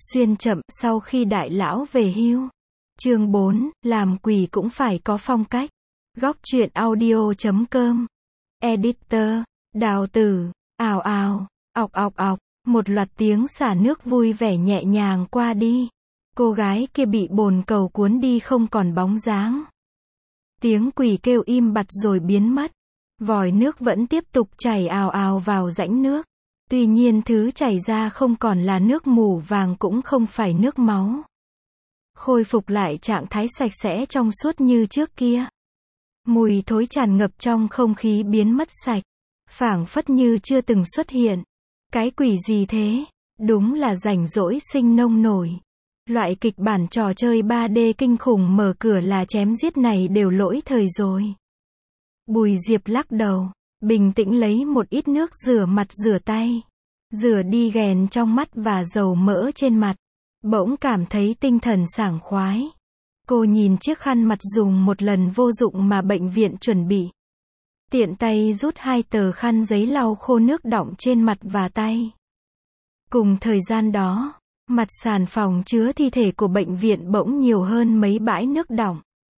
Xuyên chậm sau khi đại lão về hưu. Chương 4, làm quỷ cũng phải có phong cách. Góc truyện audio.com. Editor, Đào Tử, ào ào, ọc ọc, một loạt tiếng xả nước vui vẻ nhẹ nhàng qua đi. Cô gái kia bị bồn cầu cuốn đi không còn bóng dáng. Tiếng quỷ kêu im bặt rồi biến mất. Vòi nước vẫn tiếp tục chảy ào ào vào rãnh nước. Tuy nhiên thứ chảy ra không còn là nước mù vàng cũng không phải nước máu. Khôi phục lại trạng thái sạch sẽ trong suốt như trước kia. Mùi thối tràn ngập trong không khí biến mất sạch. Phảng phất như chưa từng xuất hiện. Cái quỷ gì thế? Đúng là rảnh rỗi sinh nông nổi. Loại kịch bản trò chơi 3D kinh khủng mở cửa là chém giết này đều lỗi thời rồi. Bùi Diệp lắc đầu, bình tĩnh lấy một ít nước rửa mặt rửa tay. Rửa đi ghèn trong mắt và dầu mỡ trên mặt. Bỗng cảm thấy tinh thần sảng khoái. Cô nhìn chiếc khăn mặt dùng một lần vô dụng mà bệnh viện chuẩn bị. Tiện tay rút 2 tờ khăn giấy lau khô nước đọng trên mặt và tay. Cùng thời gian đó, mặt sàn phòng chứa thi thể của bệnh viện bỗng nhiều hơn mấy bãi nước đọng.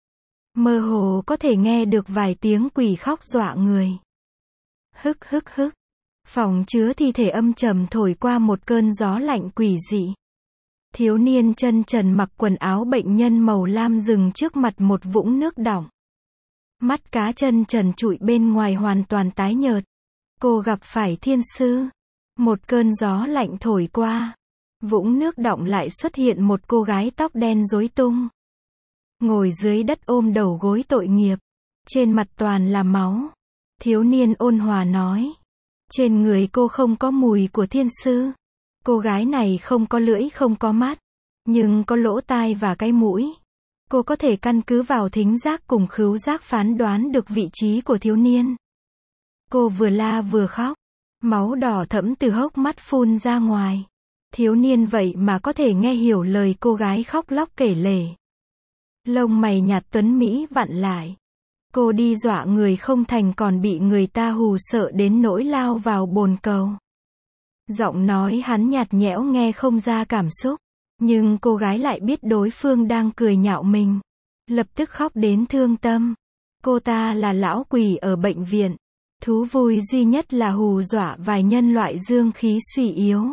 Mơ hồ có thể nghe được vài tiếng quỷ khóc dọa người. Hức hức hức. Phòng chứa thi thể âm trầm thổi qua một cơn gió lạnh quỷ dị. Thiếu niên chân trần mặc quần áo bệnh nhân màu lam dừng trước mặt một vũng nước đọng. Mắt cá chân trần trụi bên ngoài hoàn toàn tái nhợt. Cô gặp phải thiên sư. Một cơn gió lạnh thổi qua. Vũng nước đọng lại xuất hiện một cô gái tóc đen rối tung. Ngồi dưới đất ôm đầu gối tội nghiệp. Trên mặt toàn là máu. Thiếu niên ôn hòa nói. Trên người cô không có mùi của thiên sư. Cô gái này không có lưỡi không có mắt. Nhưng có lỗ tai và cái mũi. Cô có thể căn cứ vào thính giác cùng khứu giác phán đoán được vị trí của thiếu niên. Cô vừa la vừa khóc. Máu đỏ thẫm từ hốc mắt phun ra ngoài. Thiếu niên vậy mà có thể nghe hiểu lời cô gái khóc lóc kể lể. Lông mày nhạt tuấn mỹ vặn lại. Cô đi dọa người không thành còn bị người ta hù sợ đến nỗi lao vào bồn cầu. Giọng nói hắn nhạt nhẽo nghe không ra cảm xúc. Nhưng cô gái lại biết đối phương đang cười nhạo mình. Lập tức khóc đến thương tâm. Cô ta là lão quỷ ở bệnh viện. Thú vui duy nhất là hù dọa vài nhân loại dương khí suy yếu.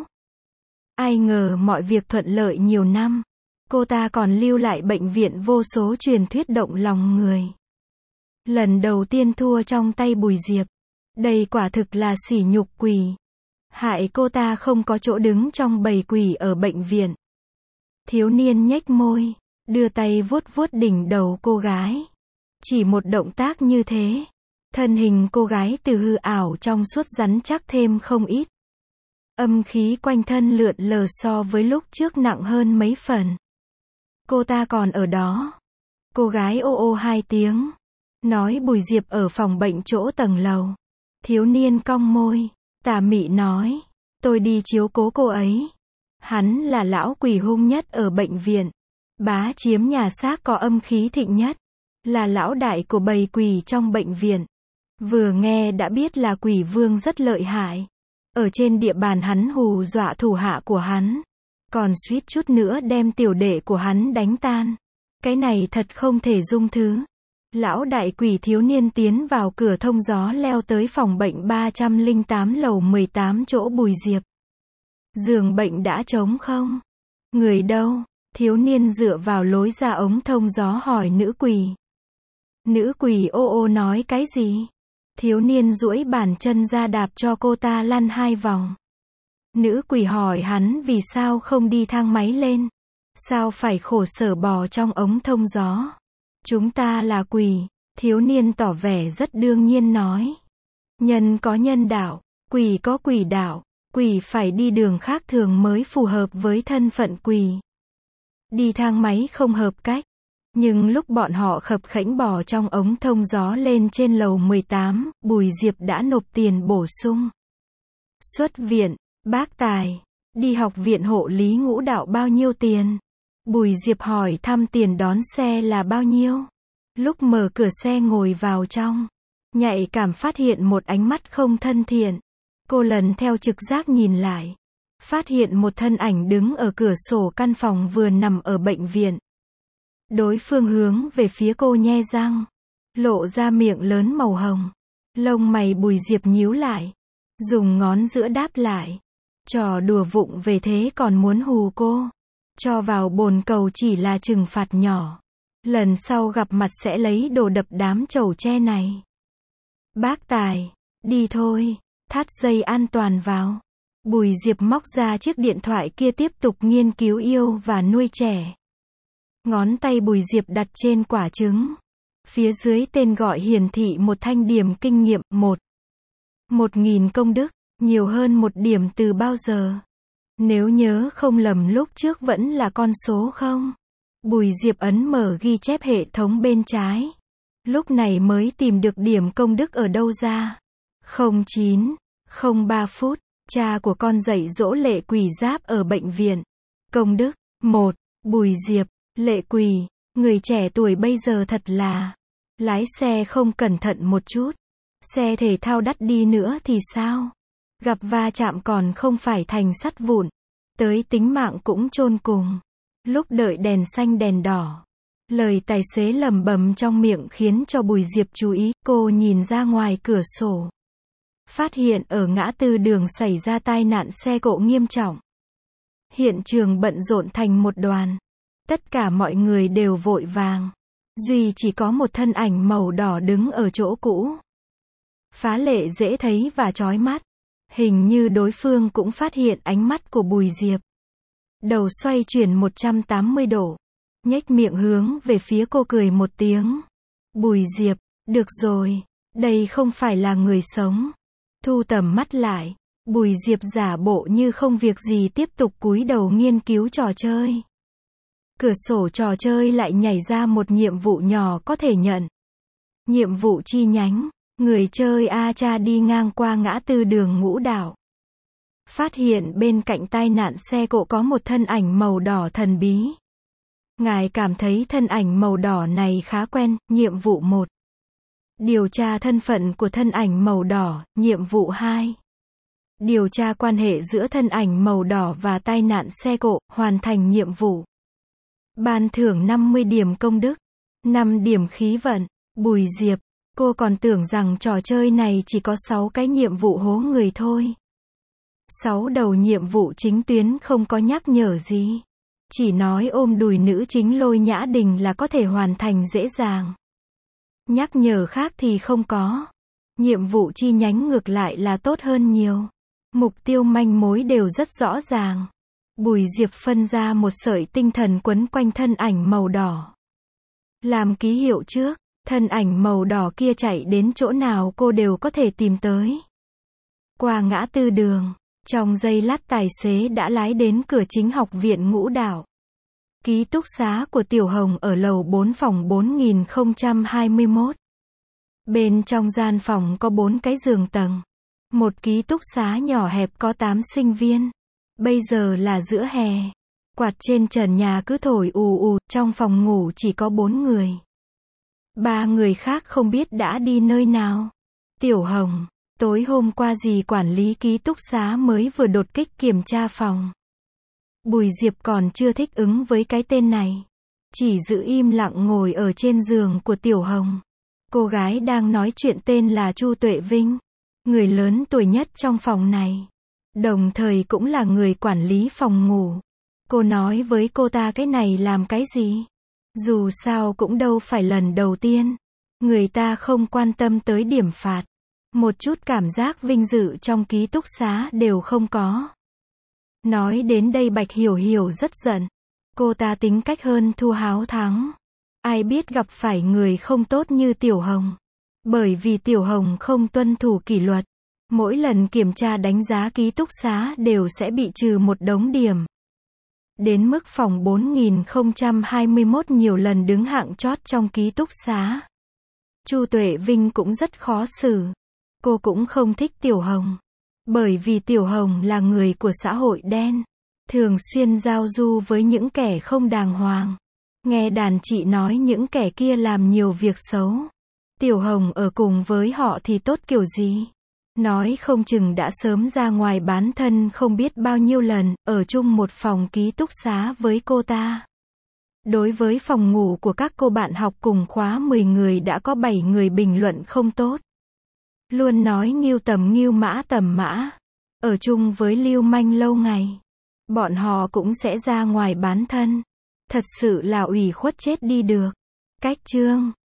Ai ngờ mọi việc thuận lợi nhiều năm. Cô ta còn lưu lại bệnh viện vô số truyền thuyết động lòng người. Lần đầu tiên thua trong tay Bùi Diệp. Đây quả thực là sỉ nhục quỷ. Hại cô ta không có chỗ đứng trong bầy quỷ ở bệnh viện. Thiếu niên nhếch môi, đưa tay vuốt vuốt đỉnh đầu cô gái. Chỉ một động tác như thế, thân hình cô gái từ hư ảo trong suốt rắn chắc thêm không ít. Âm khí quanh thân lượn lờ so với lúc trước nặng hơn mấy phần. Cô ta còn ở đó. Cô gái ô ô 2 tiếng. Nói Bùi Diệp ở phòng bệnh chỗ tầng lầu. Thiếu niên cong môi, tà mị nói. Tôi đi chiếu cố cô ấy. Hắn là lão quỷ hung nhất ở bệnh viện. Bá chiếm nhà xác có âm khí thịnh nhất. Là lão đại của bầy quỷ trong bệnh viện. Vừa nghe đã biết là quỷ vương rất lợi hại. Ở trên địa bàn hắn hù dọa thủ hạ của hắn. Còn suýt chút nữa đem tiểu đệ của hắn đánh tan. Cái này thật không thể dung thứ. Lão đại quỷ thiếu niên tiến vào cửa thông gió leo tới phòng bệnh 308 lầu 18 chỗ Bùi Diệp. Giường bệnh đã trống không? Người đâu? Thiếu niên dựa vào lối ra ống thông gió hỏi nữ quỷ. Nữ quỷ ô ô nói cái gì? Thiếu niên duỗi bàn chân ra đạp cho cô ta lăn 2 vòng. Nữ quỷ hỏi hắn vì sao không đi thang máy lên. Sao phải khổ sở bò trong ống thông gió? Chúng ta là quỷ. Thiếu niên tỏ vẻ rất đương nhiên nói. Nhân có nhân đạo, quỷ có quỷ đạo. Quỷ phải đi đường khác thường mới phù hợp với thân phận quỷ. Đi thang máy không hợp cách. Nhưng lúc bọn họ khập khẽnh bò trong ống thông gió lên trên lầu 18, Bùi Diệp đã nộp tiền bổ sung. Xuất viện, bác tài, đi học viện hộ lý ngũ đạo bao nhiêu tiền? Bùi Diệp hỏi thăm tiền đón xe là bao nhiêu? Lúc mở cửa xe ngồi vào trong, nhạy cảm phát hiện một ánh mắt không thân thiện. Cô lần theo trực giác nhìn lại. phát hiện một thân ảnh đứng ở cửa sổ căn phòng vừa nằm ở bệnh viện. Đối phương hướng về phía cô nhe răng, lộ ra miệng lớn màu hồng. Lông mày Bùi Diệp nhíu lại, dùng ngón giữa đáp lại. Trò đùa vụng về thế còn muốn hù cô. Cho vào bồn cầu chỉ là trừng phạt nhỏ. Lần sau gặp mặt sẽ lấy đồ đập đám chầu tre này. Bác Tài, đi thôi, thắt dây an toàn vào. Bùi Diệp móc ra chiếc điện thoại kia tiếp tục nghiên cứu yêu và nuôi trẻ. Ngón tay Bùi Diệp đặt trên quả trứng. Phía dưới tên gọi hiển thị một thanh điểm kinh nghiệm, 1.000 công đức, nhiều hơn 1 điểm từ bao giờ. Nếu nhớ không lầm lúc trước vẫn là con số 0. Bùi Diệp ấn mở ghi chép hệ thống bên trái. Lúc này mới tìm được điểm công đức ở đâu ra. 09:03 phút, cha của con dạy dỗ Lệ Quỳ Giáp ở bệnh viện. Công đức 1. Bùi Diệp, Lệ Quỳ, người trẻ tuổi bây giờ thật là lái xe không cẩn thận một chút. Xe thể thao đắt đi nữa thì sao? Gặp va chạm còn không phải thành sắt vụn. Tới tính mạng cũng chôn cùng. Lúc đợi đèn xanh đèn đỏ. Lời tài xế lẩm bẩm trong miệng khiến cho Bùi Diệp chú ý. Cô nhìn ra ngoài cửa sổ. Phát hiện ở ngã tư đường xảy ra tai nạn xe cộ nghiêm trọng. Hiện trường bận rộn thành một đoàn. Tất cả mọi người đều vội vàng. Duy chỉ có một thân ảnh màu đỏ đứng ở chỗ cũ. Phá lệ dễ thấy và chói mắt. Hình như đối phương cũng phát hiện ánh mắt của Bùi Diệp. Đầu xoay chuyển 180 độ. Nhếch miệng hướng về phía cô cười một tiếng. Bùi Diệp, được rồi, đây không phải là người sống. Thu tầm mắt lại. Bùi Diệp giả bộ như không việc gì tiếp tục cúi đầu nghiên cứu trò chơi. Cửa sổ trò chơi lại nhảy ra một nhiệm vụ nhỏ có thể nhận. Nhiệm vụ chi nhánh. Người chơi A Cha đi ngang qua ngã tư đường Ngũ Đạo. Phát hiện bên cạnh tai nạn xe cộ có một thân ảnh màu đỏ thần bí. Ngài cảm thấy thân ảnh màu đỏ này khá quen. Nhiệm vụ 1. Điều tra thân phận của thân ảnh màu đỏ. Nhiệm vụ 2. Điều tra quan hệ giữa thân ảnh màu đỏ và tai nạn xe cộ. Hoàn thành nhiệm vụ. Ban thưởng 50 điểm công đức. 5 điểm khí vận. Bùi Diệp, cô còn tưởng rằng trò chơi này chỉ có 6 cái nhiệm vụ hố người thôi. 6 đầu nhiệm vụ chính tuyến không có nhắc nhở gì. Chỉ nói ôm đùi nữ chính Lôi Nhã Đình là có thể hoàn thành dễ dàng. Nhắc nhở khác thì không có. Nhiệm vụ chi nhánh ngược lại là tốt hơn nhiều. Mục tiêu manh mối đều rất rõ ràng. Bùi Diệp phân ra một sợi tinh thần quấn quanh thân ảnh màu đỏ. Làm ký hiệu trước, thân ảnh màu đỏ kia chạy đến chỗ nào cô đều có thể tìm tới. Qua ngã tư đường, trong giây lát tài xế đã lái đến cửa chính học viện Ngũ Đạo. Ký túc xá của Tiểu Hồng ở lầu 4 phòng 4021. Bên trong gian phòng có 4 cái giường tầng. Một ký túc xá nhỏ hẹp có 8 sinh viên. Bây giờ là giữa hè. Quạt trên trần nhà cứ thổi ù ù, trong phòng ngủ chỉ có 4 người. 3 người khác không biết đã đi nơi nào. Tiểu Hồng, tối hôm qua dì quản lý ký túc xá mới vừa đột kích kiểm tra phòng. Bùi Diệp còn chưa thích ứng với cái tên này. Chỉ giữ im lặng ngồi ở trên giường của Tiểu Hồng. Cô gái đang nói chuyện tên là Chu Tuệ Vinh. Người lớn tuổi nhất trong phòng này. Đồng thời cũng là người quản lý phòng ngủ. Cô nói với cô ta cái này làm cái gì? Dù sao cũng đâu phải lần đầu tiên. Người ta không quan tâm tới điểm phạt. Một chút cảm giác vinh dự trong ký túc xá đều không có. Nói đến đây Bạch Hiểu Hiểu rất giận. Cô ta tính cách hơn thua háo thắng. Ai biết gặp phải người không tốt như Tiểu Hồng. Bởi vì Tiểu Hồng không tuân thủ kỷ luật. Mỗi lần kiểm tra đánh giá ký túc xá đều sẽ bị trừ một đống điểm. Đến mức phòng 4021 nhiều lần đứng hạng chót trong ký túc xá. Chu Tuệ Vinh cũng rất khó xử. Cô cũng không thích Tiểu Hồng. Bởi vì Tiểu Hồng là người của xã hội đen. Thường xuyên giao du với những kẻ không đàng hoàng. Nghe đàn chị nói những kẻ kia làm nhiều việc xấu. Tiểu Hồng ở cùng với họ thì tốt kiểu gì? Nói không chừng đã sớm ra ngoài bán thân không biết bao nhiêu lần, ở chung một phòng ký túc xá với cô ta. Đối với phòng ngủ của các cô bạn học cùng khóa 10 người đã có 7 người bình luận không tốt. Luôn nói Ngưu tầm mã. Ở chung với lưu manh lâu ngày. Bọn họ cũng sẽ ra ngoài bán thân. Thật sự là ủy khuất chết đi được. Cách chương